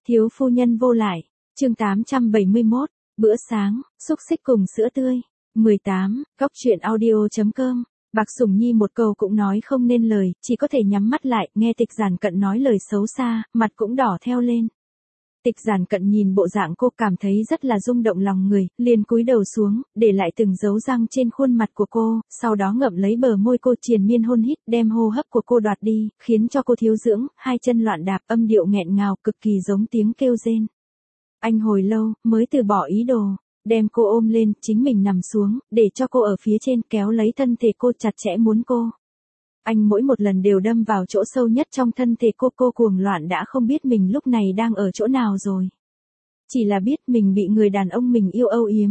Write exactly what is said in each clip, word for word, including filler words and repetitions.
Thiếu phu nhân vô lại, chương tám trăm bảy mươi mốt, bữa sáng, xúc xích cùng sữa tươi. mười tám, góc truyện audio chấm com. Bạc Sủng Nhi một câu cũng nói không nên lời, chỉ có thể nhắm mắt lại, nghe Tịch Giản Cận nói lời xấu xa, mặt cũng đỏ theo lên. Tịch Giản Cận nhìn bộ dạng cô cảm thấy rất là rung động lòng người, liền cúi đầu xuống, để lại từng dấu răng trên khuôn mặt của cô, sau đó ngậm lấy bờ môi cô triền miên hôn hít, đem hô hấp của cô đoạt đi, khiến cho cô thiếu dưỡng, hai chân loạn đạp, âm điệu nghẹn ngào, cực kỳ giống tiếng kêu rên. Anh hồi lâu, mới từ bỏ ý đồ, đem cô ôm lên, chính mình nằm xuống, để cho cô ở phía trên, kéo lấy thân thể cô chặt chẽ muốn cô. Anh mỗi một lần đều đâm vào chỗ sâu nhất trong thân thể cô, cô cuồng loạn đã không biết mình lúc này đang ở chỗ nào rồi. Chỉ là biết mình bị người đàn ông mình yêu âu yếm.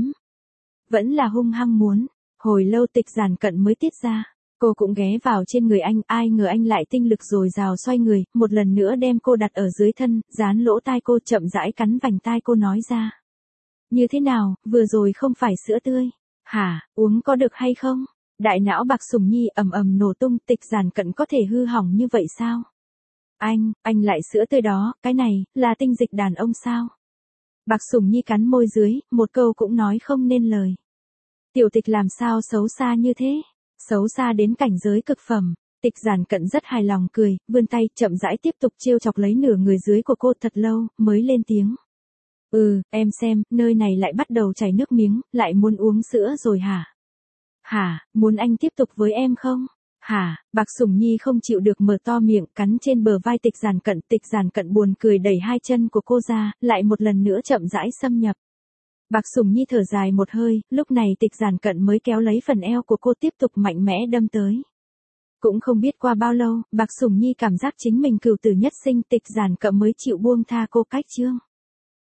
Vẫn là hung hăng muốn, hồi lâu Tịch Giản Cận mới tiết ra. Cô cũng ghé vào trên người anh, ai ngờ anh lại tinh lực dồi dào xoay người, một lần nữa đem cô đặt ở dưới thân, dán lỗ tai cô chậm rãi cắn vành tai cô nói ra. Như thế nào, vừa rồi không phải sữa tươi? Hả, uống có được hay không? Đại não Bạc Sủng Nhi ầm ầm nổ tung, Tịch Giản Cận có thể hư hỏng như vậy sao? Anh, anh lại sữa tươi đó, cái này, là tinh dịch đàn ông sao? Bạc Sủng Nhi cắn môi dưới, một câu cũng nói không nên lời. Tiểu Tịch làm sao xấu xa như thế? Xấu xa đến cảnh giới cực phẩm. Tịch Giản Cận rất hài lòng cười, vươn tay, chậm rãi tiếp tục trêu chọc lấy nửa người dưới của cô thật lâu, mới lên tiếng. Ừ, em xem, nơi này lại bắt đầu chảy nước miếng, lại muốn uống sữa rồi hả? Hả, muốn anh tiếp tục với em không? Hả, Bạc Sủng Nhi không chịu được mở to miệng, cắn trên bờ vai Tịch Giản Cận. Tịch Giản Cận buồn cười đẩy hai chân của cô ra, lại một lần nữa chậm rãi xâm nhập. Bạc Sủng Nhi thở dài một hơi, lúc này Tịch Giản Cận mới kéo lấy phần eo của cô tiếp tục mạnh mẽ đâm tới. Cũng không biết qua bao lâu, Bạc Sủng Nhi cảm giác chính mình cửu tử nhất sinh, Tịch Giản Cận mới chịu buông tha cô cách chương.